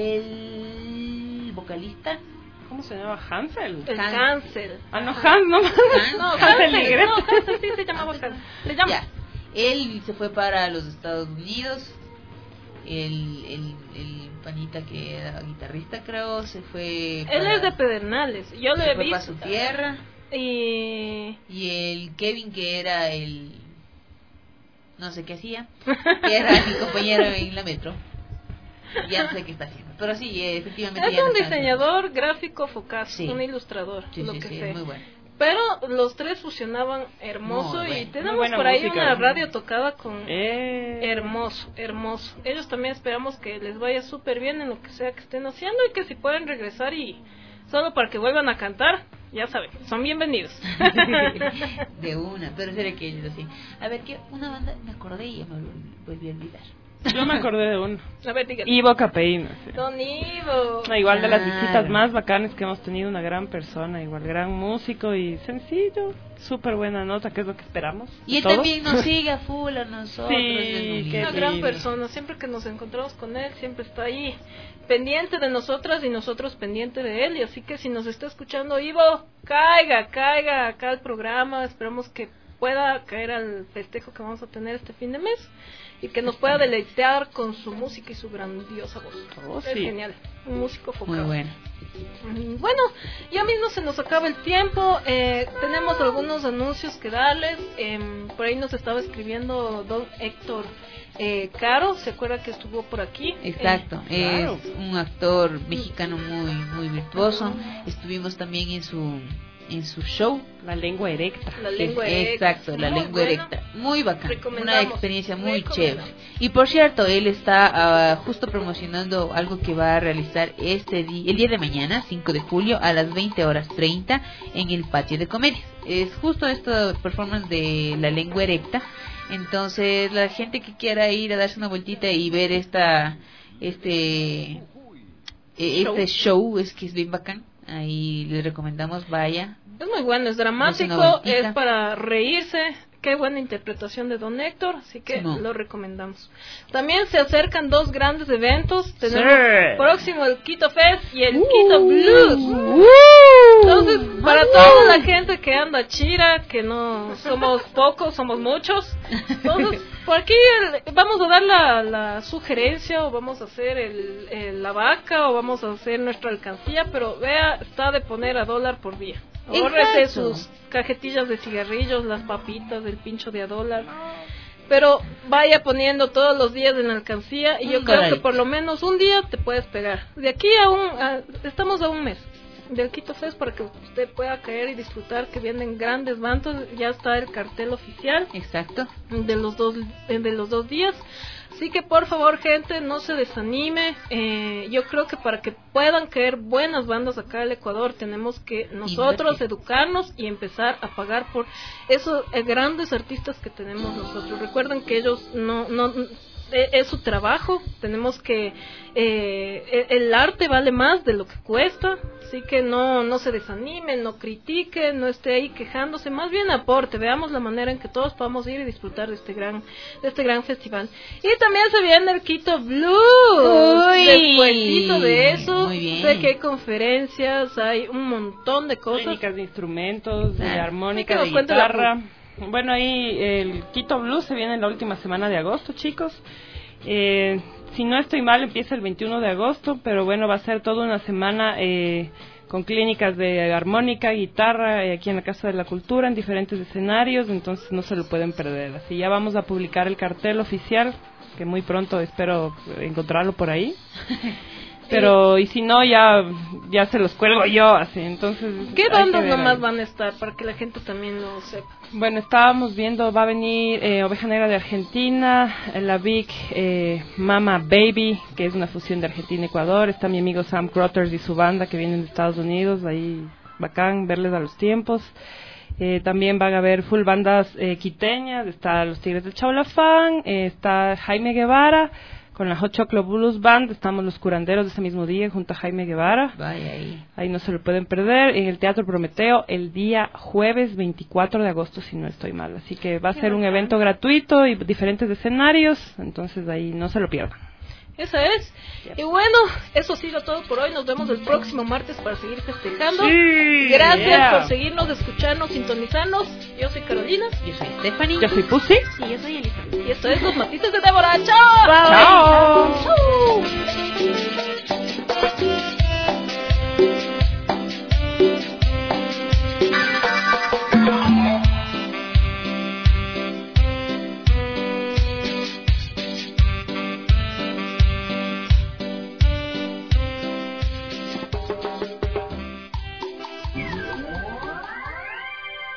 el vocalista... ¿Cómo se llama? ¿Hansel? El Hansel. Ah, no, Hans, no. Hans, no, Hansel Hansel, y Gretel. no, Hansel sí se llamaba Hansel. Se llama. Ya. Él se fue para los Estados Unidos. El, el, el panita que era guitarrista, creo, se fue para, Él es de Pedernales. Yo lo se he fue visto. para su tierra. Y... Y el Kevin, que era el... no sé qué hacía, que era mi compañero en la metro. Ya no sé qué está haciendo. Pero sí, efectivamente. Es ya un no está diseñador haciendo. gráfico fugaz, Sí. un ilustrador, Sí, lo sí, que sí, sé. es muy bueno. Pero los tres fusionaban hermoso. Muy Y bueno. tenemos Muy buena por ahí música. una radio tocada con Eh. hermoso, hermoso. Ellos también esperamos que les vaya súper bien en lo que sea que estén haciendo y que si pueden regresar y solo para que vuelvan a cantar, ya saben, son bienvenidos. De una, pero será que ellos así. A ver, que una banda me acordé y ya me volví a olvidar. Yo me acordé de uno. A ver, dígame. Ivo Capeíno. Sí. Don Ivo. No, igual de las Claro. visitas más bacanas que hemos tenido, una gran persona, igual gran músico y sencillo, súper buena nota, que es lo que esperamos. Y él ¿Todos? también nos sigue a full a nosotros. Sí, es muy qué Una lindo. gran lindo. persona, siempre que nos encontramos con él, siempre está ahí, pendiente de nosotras y nosotros pendiente de él. Y así que si nos está escuchando, Ivo, caiga, caiga acá al programa. Esperamos que pueda caer al festejo que vamos a tener este fin de mes y que nos pueda deleitar con su música y su grandiosa voz. Oh, Es sí. genial, un músico focado. Muy bueno. Mm, Bueno, ya mismo se nos acaba el tiempo. eh, tenemos algunos anuncios que darles. em, por ahí nos estaba escribiendo don Héctor eh, Caro. ¿Se acuerda que estuvo por aquí? Exacto, Eh, claro. es un actor mexicano muy muy virtuoso. Estuvimos también en su en su show. La lengua erecta. La lengua erecta. Exacto, la Muy lengua bueno. erecta. Muy bacán. Una Recomendamos. experiencia muy Recomendamos. chévere. Y por cierto, él está ah, justo promocionando algo que va a realizar este día, el día de mañana, cinco de julio, a las veinte horas treinta, en el patio de comedias. Es justo esta performance de la lengua erecta. Entonces, la gente que quiera ir a darse una vueltita y ver esta este eh, Show. este show, es que es bien bacán. Ahí les recomendamos, vaya. Es muy bueno, es Dese una dramático, vueltita. es para reírse. Qué buena interpretación de don Héctor, así que Sí, no. lo recomendamos. También se acercan dos grandes eventos. Tenemos Sí. próximo el Quito Fest y el Uh, Quito Blues. uh, Entonces, para toda la gente que anda chira, que no somos pocos, somos muchos. Entonces, por aquí el- vamos a dar la, la sugerencia, o vamos a hacer el, el- la vaca, o vamos a hacer nuestra alcancía, pero vea, está de poner a dólar por día. Ahórrese Exacto. sus cajetillas de cigarrillos, las papitas, el pincho de a dólar. Pero vaya poniendo todos los días en la alcancía y yo Un creo que dolarito. por lo menos un día te puedes pegar. De aquí a un... a- estamos a un mes del Quito Fest para que usted pueda caer y disfrutar, que vienen grandes bandos. Ya está el cartel oficial Exacto. de los dos de los dos días. Así que por favor, gente, no se desanime. Eh, yo creo que para que puedan caer buenas bandas acá al Ecuador, tenemos que nosotros Invertir. educarnos y empezar a pagar por esos eh, grandes artistas que tenemos nosotros. Recuerden que ellos no no eh, es su trabajo. Tenemos que eh, el el arte vale más de lo que cuesta. Así que no no se desanimen, no critiquen, no esté ahí quejándose, más bien aporte. Veamos la manera en que todos podamos ir y disfrutar de este gran de este gran festival. Y también se viene el Quito Blues. Uy, Despuésito de eso, muy bien. sé que hay conferencias, hay un montón de cosas. Técnicas de instrumentos, de Claro. armónica, Que de nos cuente la guitarra. Bueno, ahí el Quito Blues se viene en la última semana de agosto, chicos. Eh, si no estoy mal, empieza el veintiuno de agosto, pero bueno, va a ser toda una semana eh, con clínicas de armónica, guitarra, eh, aquí en la Casa de la Cultura, en diferentes escenarios, entonces no se lo pueden perder. Así ya vamos a publicar el cartel oficial, que muy pronto espero encontrarlo por ahí. Pero, y si no, ya ya se los cuelgo yo, así, entonces... ¿Qué hay que bandas ver nomás ahí. van a estar para que la gente también lo sepa? Bueno, estábamos viendo, va a venir eh, Oveja Negra de Argentina, la Big eh, Mama Baby, que es una fusión de Argentina y Ecuador. Está mi amigo Sam Crotters y su banda que vienen de Estados Unidos, ahí bacán verles a los tiempos. Eh, también van a haber full bandas eh, quiteñas, está Los Tigres del Chaulafán, eh, está Jaime Guevara, con la Hot Chocolate Blues Band, estamos Los Curanderos de ese mismo día junto a Jaime Guevara. Vaya ahí. Ahí no se lo pueden perder, en el Teatro Prometeo el día jueves veinticuatro de agosto, si no estoy mal. Así que va a ser un evento gratuito y diferentes escenarios, entonces ahí no se lo pierdan. Eso es. Y bueno, eso ha sido todo por hoy. Nos vemos el próximo martes para seguir festejando. Sí, Gracias yeah. por seguirnos, escucharnos, sintonizarnos. Yo soy Carolina. Yo soy Stephanie. Yo soy Pussy. Y yo soy Elisa. Y esto es Los Matices de Débora. ¡Chao! Chao. ¡Chao!